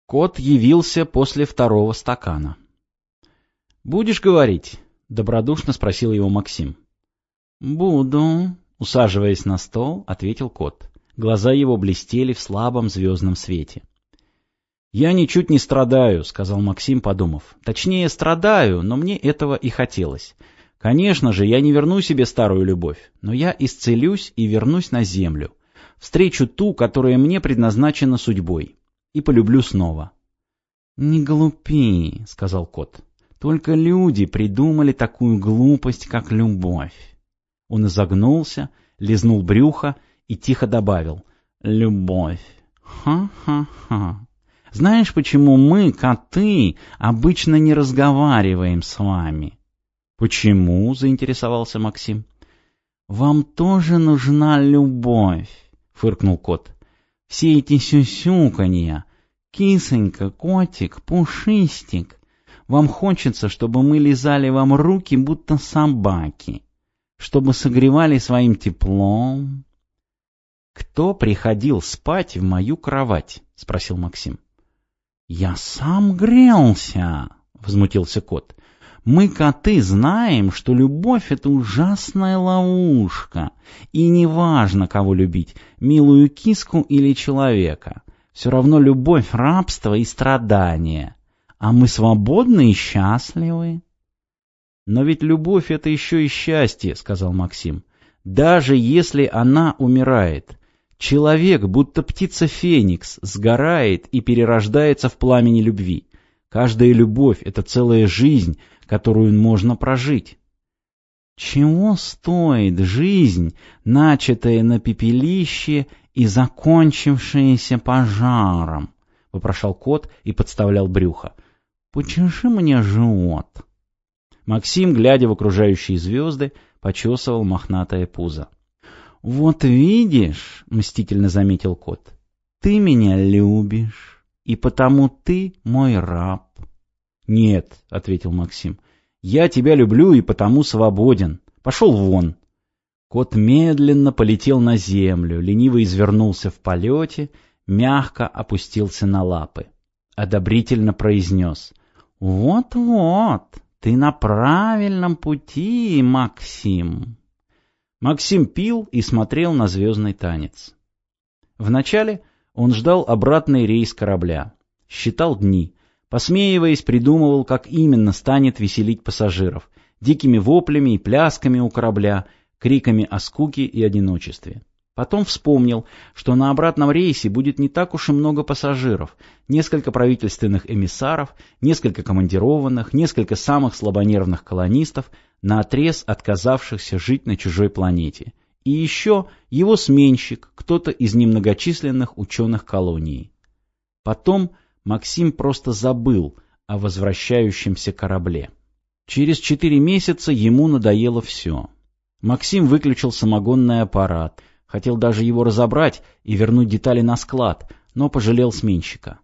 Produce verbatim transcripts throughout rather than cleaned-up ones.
Кот явился после второго стакана. «Будешь говорить?» — добродушно спросил его Максим. «Буду», — усаживаясь на стол, ответил кот. Глаза его блестели в слабом звездном свете. «Я ничуть не страдаю», — сказал Максим, подумав. «Точнее, страдаю, но мне этого и хотелось. Конечно же, я не верну себе старую любовь, но я исцелюсь и вернусь на землю. Встречу ту, которая мне предназначена судьбой. И полюблю снова». «Не глупи», — сказал кот. «Только люди придумали такую глупость, как любовь». Он изогнулся, лизнул брюхо и тихо добавил: «Любовь. Ха-ха-ха. Знаешь, почему мы, коты, обычно не разговариваем с вами?» «Почему?» — заинтересовался Максим. «Вам тоже нужна любовь», — фыркнул кот. «Все эти сюсюканья, кисонька, котик, пушистик. Вам хочется, чтобы мы лизали вам руки, будто собаки, чтобы согревали своим теплом». «Кто приходил спать в мою кровать?» — спросил Максим. «Я сам грелся», — возмутился кот. «Мы, коты, знаем, что любовь — это ужасная ловушка, и неважно, кого любить, милую киску или человека. Все равно любовь — рабство и страдание, а мы свободны и счастливы». «Но ведь любовь — это еще и счастье», — сказал Максим. «Даже если она умирает, человек, будто птица Феникс, сгорает и перерождается в пламени любви. Каждая любовь — это целая жизнь, которую можно прожить». «Чего стоит жизнь, начатая на пепелище и закончившаяся пожаром?» — вопрошал кот и подставлял брюхо. «Почеши мне живот». Максим, глядя в окружающие звезды, почесывал мохнатое пузо. «Вот видишь, — мстительно заметил кот, — ты меня любишь, и потому ты мой раб». «Нет, — ответил Максим, — я тебя люблю и потому свободен. Пошел вон». Кот медленно полетел на землю, лениво извернулся в полете, мягко опустился на лапы. Одобрительно произнес: «Вот-вот, ты на правильном пути, Максим». Максим пил и смотрел на звездный танец. Вначале он ждал обратный рейс корабля, считал дни, посмеиваясь, придумывал, как именно станет веселить пассажиров, дикими воплями и плясками у корабля, криками о скуке и одиночестве. Потом вспомнил, что на обратном рейсе будет не так уж и много пассажиров, несколько правительственных эмиссаров, несколько командированных, несколько самых слабонервных колонистов, наотрез отказавшихся жить на чужой планете, и еще его сменщик, кто-то из немногочисленных ученых колонии. Потом Максим просто забыл о возвращающемся корабле. Через четыре месяца ему надоело все. Максим выключил самогонный аппарат, хотел даже его разобрать и вернуть детали на склад, но пожалел сменщика.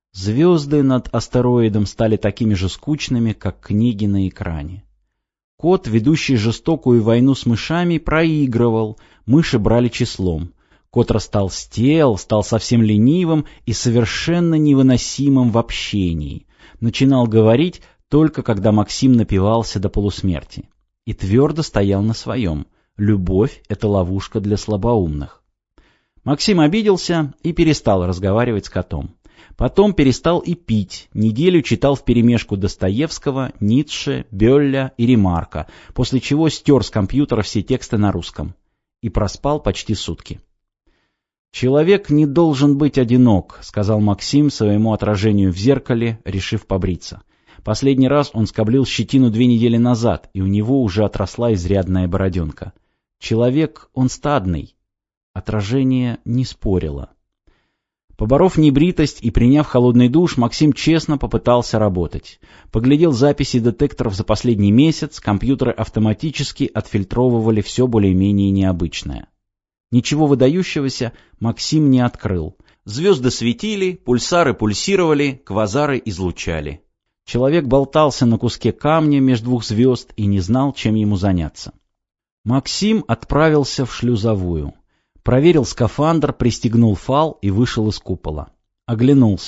Звезды над астероидом стали такими же скучными, как книги на экране. Кот, ведущий жестокую войну с мышами, проигрывал, мыши брали числом. Кот растолстел, стал совсем ленивым и совершенно невыносимым в общении. Начинал говорить только когда Максим напивался до полусмерти. И твердо стоял на своем: любовь — это ловушка для слабоумных. Максим обиделся и перестал разговаривать с котом. Потом перестал и пить, неделю читал вперемешку Достоевского, Ницше, Бёлля и Ремарка, после чего стер с компьютера все тексты на русском. И проспал почти сутки. «Человек не должен быть одинок», — сказал Максим своему отражению в зеркале, решив побриться. Последний раз он скоблил щетину две недели назад, и у него уже отросла изрядная бороденка. Человек, он стадный. Отражение не спорило. Поборов небритость и приняв холодный душ, Максим честно попытался работать. Поглядел записи детекторов за последний месяц, компьютеры автоматически отфильтровывали все более-менее необычное. Ничего выдающегося Максим не открыл. Звезды светили, пульсары пульсировали, квазары излучали. Человек болтался на куске камня между двух звезд и не знал, чем ему заняться. Максим отправился в шлюзовую. Проверил скафандр, пристегнул фал и вышел из купола. Оглянулся.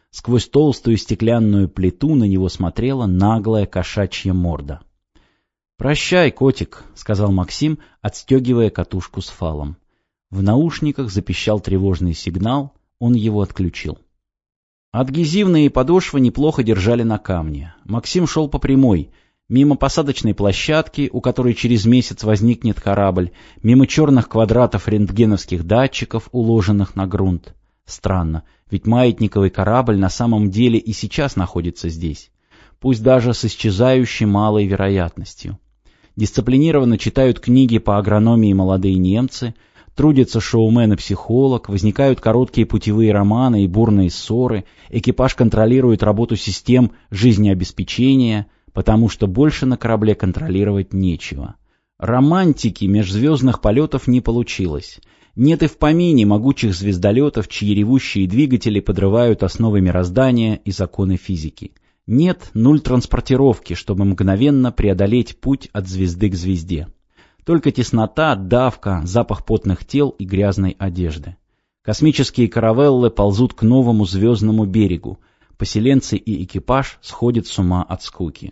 Сквозь толстую стеклянную плиту на него смотрела наглая кошачья морда. «Прощай, котик», — сказал Максим, отстегивая катушку с фалом. В наушниках запищал тревожный сигнал, он его отключил. Адгезивные подошвы неплохо держали на камне. Максим шел по прямой, мимо посадочной площадки, у которой через месяц возникнет корабль, мимо черных квадратов рентгеновских датчиков, уложенных на грунт. Странно, ведь маятниковый корабль на самом деле и сейчас находится здесь, пусть даже с исчезающей малой вероятностью. Дисциплинированно читают книги по агрономии молодые немцы, трудится шоумен и психолог, возникают короткие путевые романы и бурные ссоры, экипаж контролирует работу систем жизнеобеспечения, потому что больше на корабле контролировать нечего. Романтики межзвездных полетов не получилось. Нет и в помине могучих звездолетов, чьи ревущие двигатели подрывают основы мироздания и законы физики. Нет нуль транспортировки, чтобы мгновенно преодолеть путь от звезды к звезде. Только теснота, давка, запах потных тел и грязной одежды. Космические каравеллы ползут к новому звездному берегу. Поселенцы и экипаж сходят с ума от скуки.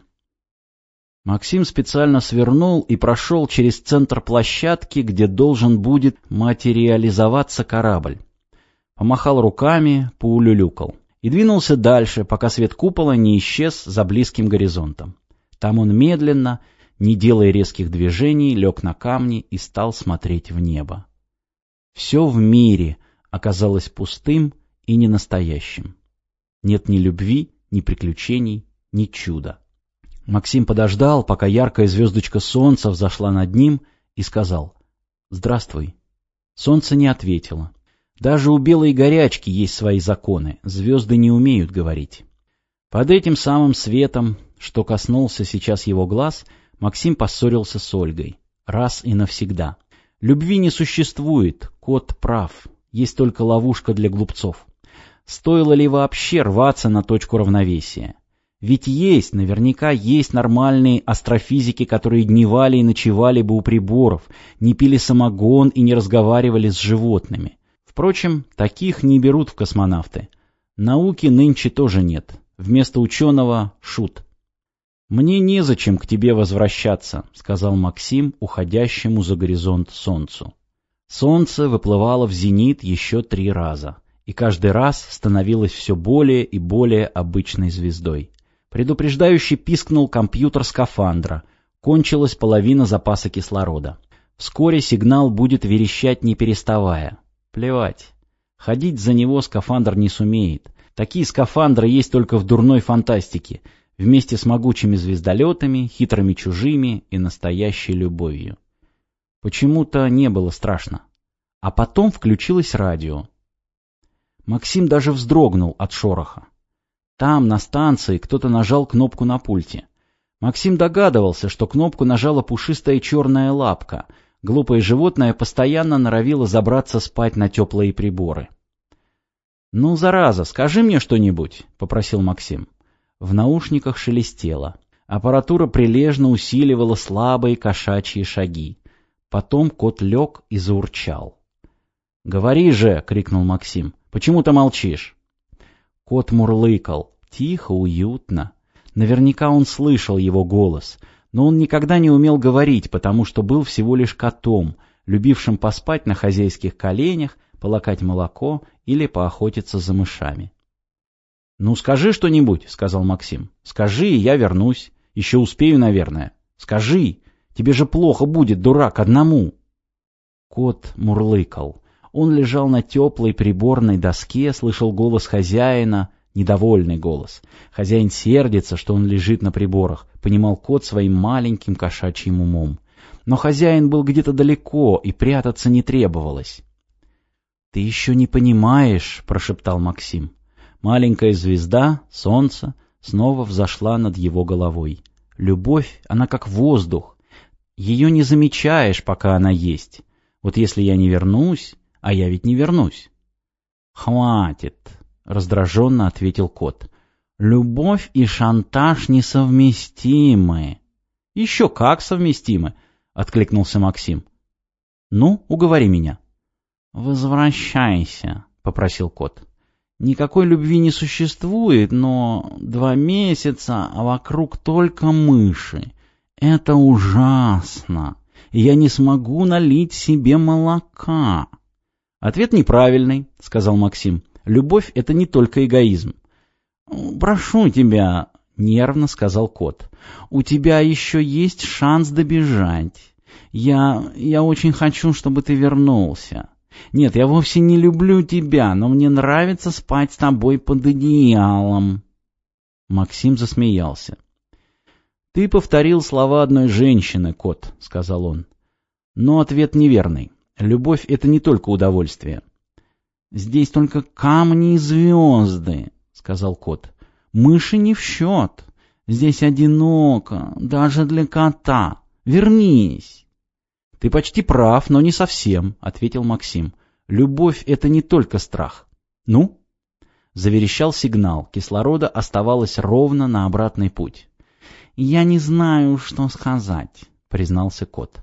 Максим специально свернул и прошел через центр площадки, где должен будет материализоваться корабль. Помахал руками, поулюлюкал. И двинулся дальше, пока свет купола не исчез за близким горизонтом. Там он медленно, не делая резких движений, лег на камни и стал смотреть в небо. Все в мире оказалось пустым и ненастоящим. Нет ни любви, ни приключений, ни чуда. Максим подождал, пока яркая звездочка солнца взошла над ним, и сказал: «Здравствуй». Солнце не ответило. Даже у белой горячки есть свои законы, звезды не умеют говорить. Под этим самым светом, что коснулся сейчас его глаз, Максим поссорился с Ольгой. Раз и навсегда. Любви не существует, кот прав, есть только ловушка для глупцов. Стоило ли вообще рваться на точку равновесия? Ведь есть, наверняка есть нормальные астрофизики, которые дневали и ночевали бы у приборов, не пили самогон и не разговаривали с животными. Впрочем, таких не берут в космонавты. Науки нынче тоже нет. Вместо ученого — шут. «Мне незачем к тебе возвращаться», — сказал Максим уходящему за горизонт солнцу. Солнце выплывало в зенит еще три раза, и каждый раз становилось все более и более обычной звездой. Предупреждающе пискнул компьютер скафандра. Кончилась половина запаса кислорода. Вскоре сигнал будет верещать не переставая. Плевать. Ходить за него скафандр не сумеет. Такие скафандры есть только в дурной фантастике, вместе с могучими звездолетами, хитрыми чужими и настоящей любовью. Почему-то не было страшно. А потом включилось радио. Максим даже вздрогнул от шороха. Там, на станции, кто-то нажал кнопку на пульте. Максим догадывался, что кнопку нажала пушистая черная лапка. Глупое животное постоянно норовило забраться спать на теплые приборы. «Ну, зараза, скажи мне что-нибудь», — попросил Максим. В наушниках шелестело. Аппаратура прилежно усиливала слабые кошачьи шаги. Потом кот лег и заурчал. «Говори же!» — крикнул Максим. «Почему ты молчишь?» Кот мурлыкал. Тихо, уютно. Наверняка он слышал его голос, но он никогда не умел говорить, потому что был всего лишь котом, любившим поспать на хозяйских коленях, полакать молоко или поохотиться за мышами. «Ну, скажи что-нибудь», — сказал Максим. «Скажи, и я вернусь. Еще успею, наверное. Скажи. Тебе же плохо будет, дурак, одному». Кот мурлыкал. Он лежал на теплой приборной доске, слышал голос хозяина, недовольный голос. Хозяин сердится, что он лежит на приборах, понимал кот своим маленьким кошачьим умом. Но хозяин был где-то далеко, и прятаться не требовалось. «Ты еще не понимаешь», — прошептал Максим. Маленькая звезда, солнце, снова взошла над его головой. Любовь, она как воздух. Ее не замечаешь, пока она есть. Вот если я не вернусь, а я ведь не вернусь. «Хватит», — раздраженно ответил кот. «Любовь и шантаж несовместимы». «Еще как совместимы», — откликнулся Максим. «Ну, уговори меня». «Возвращайся», — попросил кот. Никакой любви не существует, но два месяца, а вокруг только мыши. Это ужасно. Я не смогу налить себе молока. Ответ неправильный, сказал Максим. Любовь — это не только эгоизм. Прошу тебя, нервно сказал кот. У тебя еще есть шанс добежать. Я... я очень хочу, чтобы ты вернулся. Нет, я вовсе не люблю тебя, но мне нравится спать с тобой под одеялом. Максим засмеялся. Ты повторил слова одной женщины, кот, сказал он. Но ответ неверный. Любовь — это не только удовольствие. Здесь только камни и звезды, сказал кот. Мыши не в счет. Здесь одиноко, даже для кота. Вернись. Ты почти прав, но не совсем, ответил Максим. Любовь — это не только страх. Ну? Заверещал сигнал. Кислорода оставалось ровно на обратный путь. Я не знаю, что сказать, признался кот.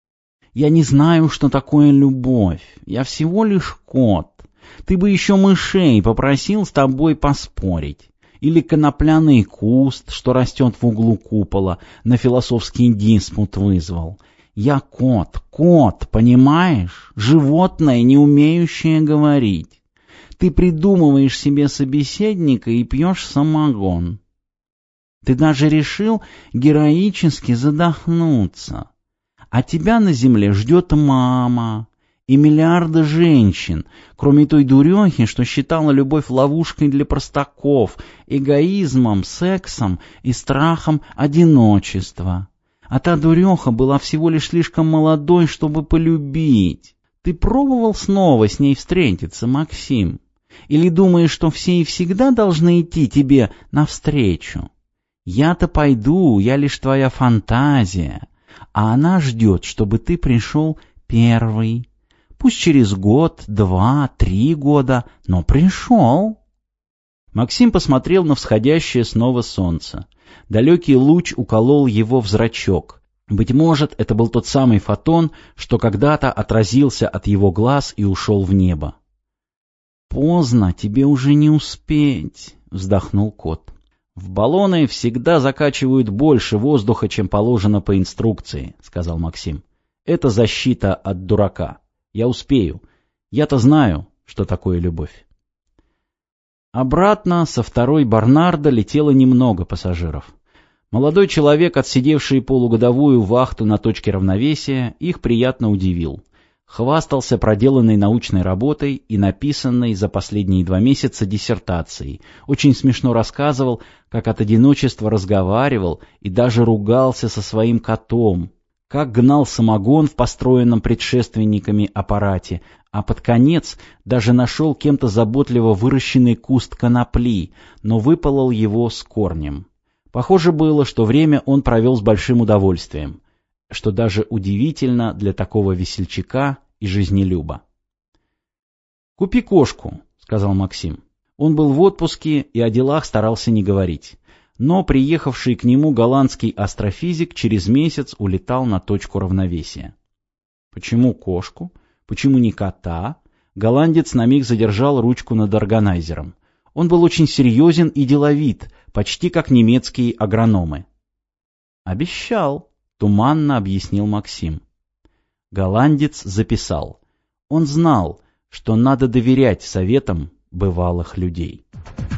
Я не знаю, что такое любовь. Я всего лишь кот. Ты бы еще мышей попросил с тобой поспорить. Или конопляный куст, что растет в углу купола, на философский диспут вызвал. Я кот, кот, понимаешь? Животное, не умеющее говорить. Ты придумываешь себе собеседника и пьешь самогон. Ты даже решил героически задохнуться. А тебя на земле ждет мама и миллиарды женщин, кроме той дурехи, что считала любовь ловушкой для простаков, эгоизмом, сексом и страхом одиночества. А та дуреха была всего лишь слишком молодой, чтобы полюбить. Ты пробовал снова с ней встретиться, Максим? Или думаешь, что все и всегда должны идти тебе навстречу? Я-то пойду, я лишь твоя фантазия, а она ждет, чтобы ты пришел первый. Пусть через год, два, три года, но пришел. Максим посмотрел на всходящее снова солнце. Далекий луч уколол его в зрачок. Быть может, это был тот самый фотон, что когда-то отразился от его глаз и ушел в небо. «Поздно, тебе уже не успеть», — вздохнул кот. «В баллоны всегда закачивают больше воздуха, чем положено по инструкции», — сказал Максим. «Это защита от дурака. Я успею. Я-то знаю, что такое любовь». Обратно со второй Барнарда летело немного пассажиров. Молодой человек, отсидевший полугодовую вахту на точке равновесия, их приятно удивил. Хвастался проделанной научной работой и написанной за последние два месяца диссертацией. Очень смешно рассказывал, как от одиночества разговаривал и даже ругался со своим котом, как гнал самогон в построенном предшественниками аппарате, а под конец даже нашел кем-то заботливо выращенный куст конопли, но выпалол его с корнем. Похоже было, что время он провел с большим удовольствием, что даже удивительно для такого весельчака и жизнелюба. «Купи кошку», — сказал Максим. Он был в отпуске и о делах старался не говорить. Но приехавший к нему голландский астрофизик через месяц улетал на точку равновесия. Почему кошку? Почему не кота? Голландец на миг задержал ручку над органайзером. Он был очень серьезен и деловит, почти как немецкие агрономы. «Обещал», — туманно объяснил Максим. Голландец записал. Он знал, что надо доверять советам бывалых людей.